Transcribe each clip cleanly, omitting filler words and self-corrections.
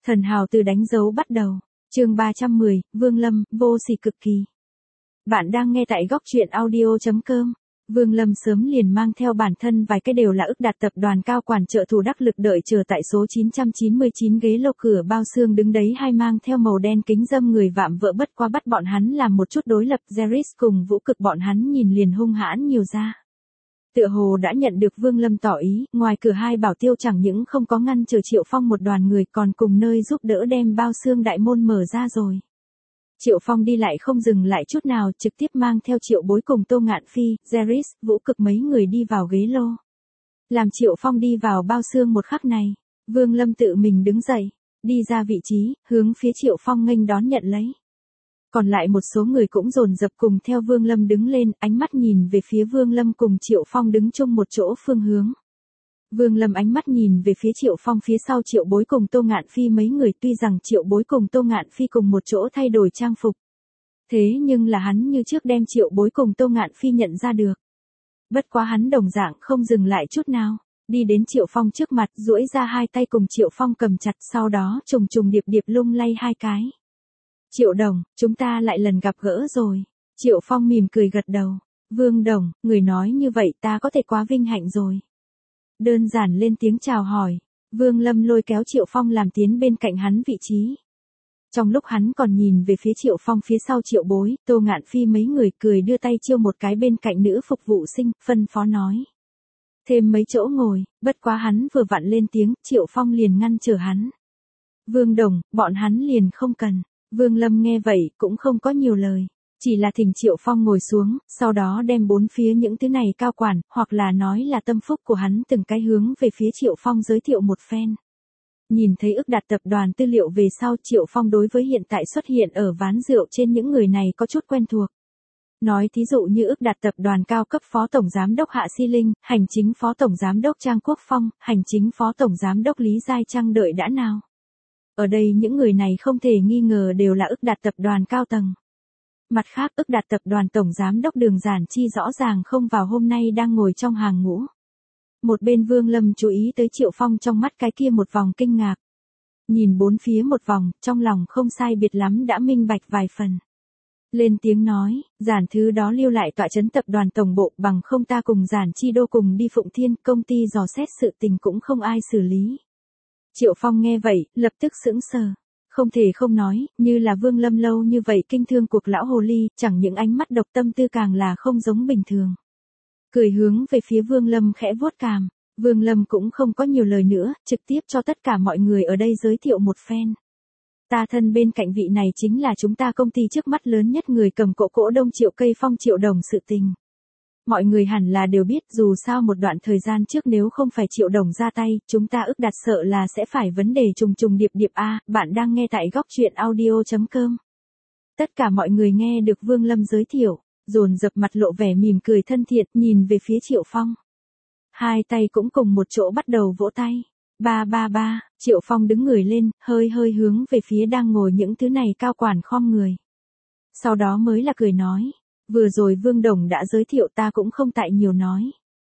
Thần hào từ đánh dấu bắt đầu. Chương 310, Vương Lâm, vô sỉ cực kỳ. Bạn đang nghe tại góc truyện audio.com. Vương Lâm sớm liền mang theo bản thân vài cái đều là ức đạt tập đoàn cao quản trợ thủ đắc lực đợi chờ tại số 999 ghế lô cửa bao xương đứng đấy, hai mang theo màu đen kính dâm người vạm vỡ bất qua bắt bọn hắn làm một chút đối lập. Zeris cùng Vũ Cực bọn hắn nhìn liền hung hãn nhiều ra. Tựa hồ đã nhận được Vương Lâm tỏ ý, ngoài cửa hai bảo tiêu chẳng những không có ngăn chờ Triệu Phong một đoàn người còn cùng nơi giúp đỡ đem bao xương đại môn mở ra rồi. Triệu Phong đi lại không dừng lại chút nào, trực tiếp mang theo Triệu Bối cùng Tô Ngạn Phi, Zeris, Vũ Cực mấy người đi vào ghế lô. Làm Triệu Phong đi vào bao xương một khắc này, Vương Lâm tự mình đứng dậy, đi ra vị trí, hướng phía Triệu Phong nghênh đón nhận lấy. Còn lại một số người cũng dồn dập cùng theo Vương Lâm đứng lên, ánh mắt nhìn về phía Vương Lâm cùng Triệu Phong đứng chung một chỗ phương hướng. Vương Lâm ánh mắt nhìn về phía Triệu Phong phía sau Triệu Bối cùng Tô Ngạn Phi mấy người, tuy rằng Triệu Bối cùng Tô Ngạn Phi cùng một chỗ thay đổi trang phục. Thế nhưng là hắn như trước đem Triệu Bối cùng Tô Ngạn Phi nhận ra được. Bất quá hắn đồng dạng không dừng lại chút nào, đi đến Triệu Phong trước mặt, duỗi ra hai tay cùng Triệu Phong cầm chặt, sau đó trùng trùng điệp điệp lung lay hai cái. Triệu Đồng, chúng ta lại lần gặp gỡ rồi. Triệu Phong mỉm cười gật đầu. Vương Đồng, người nói như vậy ta có thể quá vinh hạnh rồi. Đơn giản lên tiếng chào hỏi, Vương Lâm lôi kéo Triệu Phong làm tiến bên cạnh hắn vị trí. Trong lúc hắn còn nhìn về phía Triệu Phong phía sau Triệu Bối, Tô Ngạn Phi mấy người cười đưa tay chiêu một cái bên cạnh nữ phục vụ sinh, phân phó nói. Thêm mấy chỗ ngồi, bất quá hắn vừa vặn lên tiếng, Triệu Phong liền ngăn trở hắn. Vương Đồng, bọn hắn liền không cần. Vương Lâm nghe vậy cũng không có nhiều lời, chỉ là thỉnh Triệu Phong ngồi xuống, sau đó đem bốn phía những thứ này cao quản, hoặc là nói là tâm phúc của hắn từng cái hướng về phía Triệu Phong giới thiệu một phen. Nhìn thấy ức đạt tập đoàn tư liệu về sau, Triệu Phong đối với hiện tại xuất hiện ở ván rượu trên những người này có chút quen thuộc. Nói thí dụ như ức đạt tập đoàn cao cấp phó tổng giám đốc Hạ Si Linh, hành chính phó tổng giám đốc Trang Quốc Phong, hành chính phó tổng giám đốc Lý Giai Trang đợi đã nào. Ở đây những người này không thể nghi ngờ đều là ức đạt tập đoàn cao tầng. Mặt khác, ức đạt tập đoàn tổng giám đốc Đường Giản Chi rõ ràng không vào hôm nay đang ngồi trong hàng ngũ. Một bên Vương Lâm chú ý tới Triệu Phong trong mắt cái kia một vòng kinh ngạc. Nhìn bốn phía một vòng, trong lòng không sai biệt lắm đã minh bạch vài phần. Lên tiếng nói, Giản thứ đó lưu lại tọa trấn tập đoàn tổng bộ, bằng không ta cùng Giản Chi đô cùng đi Phụng Thiên, công ty dò xét sự tình cũng không ai xử lý. Triệu Phong nghe vậy, lập tức sững sờ. Không thể không nói, như là Vương Lâm lâu như vậy kinh thương cuộc lão hồ ly, chẳng những ánh mắt độc tâm tư càng là không giống bình thường. Cười hướng về phía Vương Lâm khẽ vuốt cằm, Vương Lâm cũng không có nhiều lời nữa, trực tiếp cho tất cả mọi người ở đây giới thiệu một phen. Ta thân bên cạnh vị này chính là chúng ta công ty trước mắt lớn nhất người cầm cổ đông Triệu Cây Phong Triệu Đồng sự tình. Mọi người hẳn là đều biết, dù sao một đoạn thời gian trước nếu không phải Triệu Đồng ra tay, chúng ta ức đạt sợ là sẽ phải vấn đề trùng trùng điệp điệp a. Bạn đang nghe tại góc truyện audio.com. Tất cả mọi người nghe được Vương Lâm giới thiệu, dồn dập mặt lộ vẻ mỉm cười thân thiện, nhìn về phía Triệu Phong. Hai tay cũng cùng một chỗ bắt đầu vỗ tay. Ba ba ba, Triệu Phong đứng người lên, hơi hơi hướng về phía đang ngồi những thứ này cao quản khom người. Sau đó mới là cười nói. Vừa rồi Vương Đồng đã giới thiệu, ta cũng không tại nhiều nói.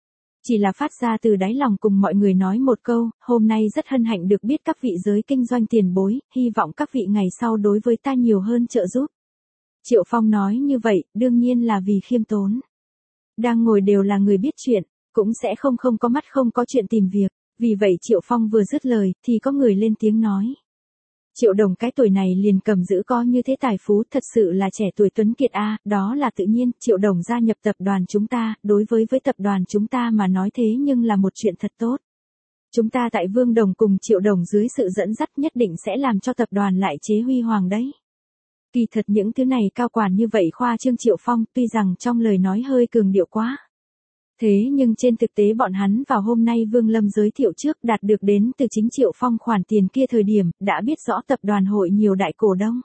Chỉ là phát ra từ đáy lòng cùng mọi người nói một câu, hôm nay rất hân hạnh được biết các vị giới kinh doanh tiền bối, hy vọng các vị ngày sau đối với ta nhiều hơn trợ giúp. Triệu Phong nói như vậy, đương nhiên là vì khiêm tốn. Đang ngồi đều là người biết chuyện, cũng sẽ không có mắt không có chuyện tìm việc, vì vậy Triệu Phong vừa dứt lời, thì có người lên tiếng nói. Triệu Đồng cái tuổi này liền cầm giữ có như thế tài phú, thật sự là trẻ tuổi tuấn kiệt a. Đó là tự nhiên, Triệu Đồng gia nhập tập đoàn chúng ta, đối với tập đoàn chúng ta mà nói thế nhưng là một chuyện thật tốt. Chúng ta tại Vương Đồng cùng Triệu Đồng dưới sự dẫn dắt nhất định sẽ làm cho tập đoàn lại chế huy hoàng đấy. Kỳ thật những thứ này cao quản như vậy khoa trương Triệu Phong, tuy rằng trong lời nói hơi cường điệu quá. Thế nhưng trên thực tế bọn hắn vào hôm nay Vương Lâm giới thiệu trước đạt được đến từ chính Triệu Phong khoản tiền kia thời điểm, đã biết rõ tập đoàn hội nhiều đại cổ đông.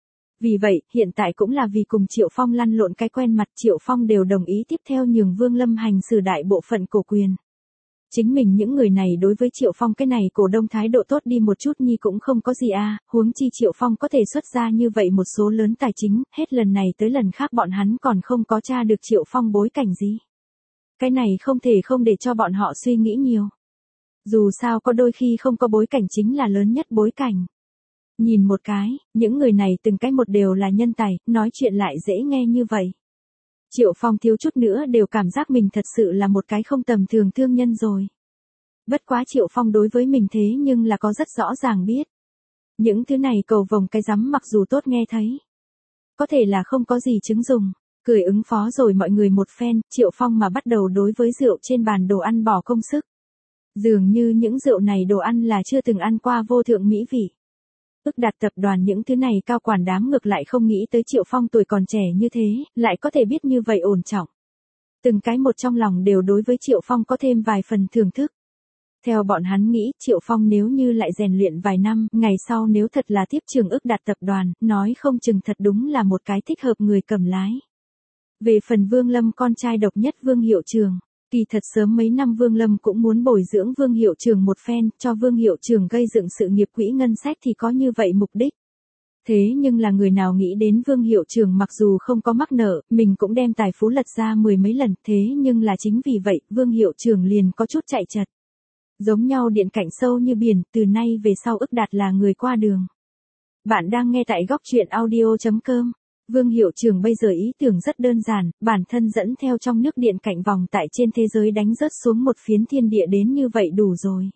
Vì vậy, hiện tại cũng là vì cùng Triệu Phong lăn lộn cái quen mặt, Triệu Phong đều đồng ý tiếp theo nhường Vương Lâm hành xử đại bộ phận cổ quyền. Chính mình những người này đối với Triệu Phong cái này cổ đông thái độ tốt đi một chút nhi cũng không có gì a, huống chi Triệu Phong có thể xuất ra như vậy một số lớn tài chính, hết lần này tới lần khác bọn hắn còn không có tra được Triệu Phong bối cảnh gì. Cái này không thể không để cho bọn họ suy nghĩ nhiều. Dù sao có đôi khi không có bối cảnh chính là lớn nhất bối cảnh. Nhìn một cái, những người này từng cái một đều là nhân tài, nói chuyện lại dễ nghe như vậy. Triệu Phong thiếu chút nữa đều cảm giác mình thật sự là một cái không tầm thường thương nhân rồi. Bất quá Triệu Phong đối với mình thế nhưng là có rất rõ ràng biết. Những thứ này cầu vồng cái rắm mặc dù tốt nghe thấy. Có thể là không có gì chứng dùng. Cười ứng phó rồi mọi người một phen, Triệu Phong mà bắt đầu đối với rượu trên bàn đồ ăn bỏ công sức. Dường như những rượu này đồ ăn là chưa từng ăn qua vô thượng mỹ vị. Ức Đạt tập đoàn những thứ này cao quản đám ngược lại không nghĩ tới Triệu Phong tuổi còn trẻ như thế, lại có thể biết như vậy ổn trọng. Từng cái một trong lòng đều đối với Triệu Phong có thêm vài phần thưởng thức. Theo bọn hắn nghĩ, Triệu Phong nếu như lại rèn luyện vài năm, ngày sau nếu thật là tiếp trưởng Ức Đạt tập đoàn, nói không chừng thật đúng là một cái thích hợp người cầm lái. Về phần Vương Lâm con trai độc nhất Vương Hiệu Trường, kỳ thật sớm mấy năm Vương Lâm cũng muốn bồi dưỡng Vương Hiệu Trường một phen, cho Vương Hiệu Trường gây dựng sự nghiệp quỹ ngân sách thì có như vậy mục đích. Thế nhưng là người nào nghĩ đến Vương Hiệu Trường mặc dù không có mắc nợ, mình cũng đem tài phú lật ra mười mấy lần, thế nhưng là chính vì vậy, Vương Hiệu Trường liền có chút chạy chật. Giống nhau điện cạnh sâu như biển, từ nay về sau Ức Đạt là người qua đường. Bạn đang nghe tại góc truyện audio.com. Vương Hiệu Trường bây giờ ý tưởng rất đơn giản, bản thân dẫn theo trong nước điện cạnh vòng tại trên thế giới đánh rớt xuống một phiến thiên địa đến như vậy đủ rồi.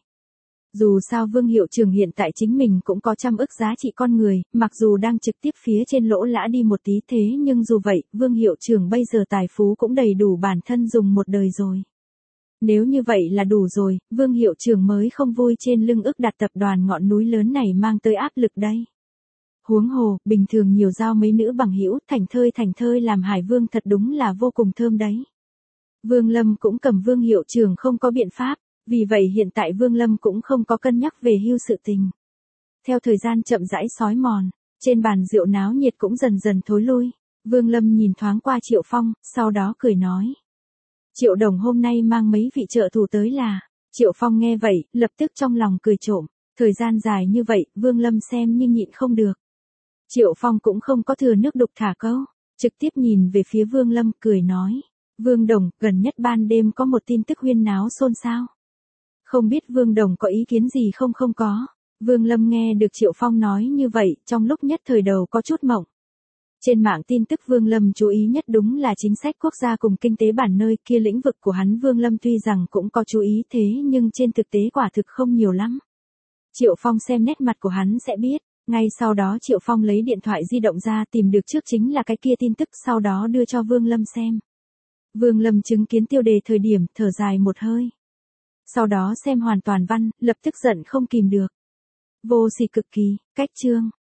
Dù sao Vương Hiệu Trường hiện tại chính mình cũng có trăm ức giá trị con người, mặc dù đang trực tiếp phía trên lỗ lã đi một tí thế nhưng dù vậy, Vương Hiệu Trường bây giờ tài phú cũng đầy đủ bản thân dùng một đời rồi. Nếu như vậy là đủ rồi, Vương Hiệu Trường mới không vui trên lưng Ức Đạt tập đoàn ngọn núi lớn này mang tới áp lực đây. Huống hồ, bình thường nhiều giao mấy nữ bằng hữu thành thơi làm Hải Vương thật đúng là vô cùng thơm đấy. Vương Lâm cũng cầm Vương Hiệu Trường không có biện pháp, vì vậy hiện tại Vương Lâm cũng không có cân nhắc về hưu sự tình. Theo thời gian chậm rãi xói mòn, trên bàn rượu náo nhiệt cũng dần dần thối lui, Vương Lâm nhìn thoáng qua Triệu Phong, sau đó cười nói. Triệu đồng hôm nay mang mấy vị trợ thủ tới là, Triệu Phong nghe vậy, lập tức trong lòng cười trộm, thời gian dài như vậy, Vương Lâm xem như nhịn không được. Triệu Phong cũng không có thừa nước đục thả câu, trực tiếp nhìn về phía Vương Lâm cười nói. Vương Đồng, gần nhất ban đêm có một tin tức huyên náo xôn xao. Không biết Vương Đồng có ý kiến gì không? Không có. Vương Lâm nghe được Triệu Phong nói như vậy, trong lúc nhất thời đầu có chút mộng. Trên mạng tin tức Vương Lâm chú ý nhất đúng là chính sách quốc gia cùng kinh tế bản nơi kia lĩnh vực của hắn Vương Lâm tuy rằng cũng có chú ý thế nhưng trên thực tế quả thực không nhiều lắm. Triệu Phong xem nét mặt của hắn sẽ biết. Ngay sau đó Triệu Phong lấy điện thoại di động ra tìm được trước chính là cái kia tin tức sau đó đưa cho Vương Lâm xem. Vương Lâm chứng kiến tiêu đề thời điểm thở dài một hơi. Sau đó xem hoàn toàn văn, lập tức giận không kìm được. Vô sỉ cực kỳ, cách chương.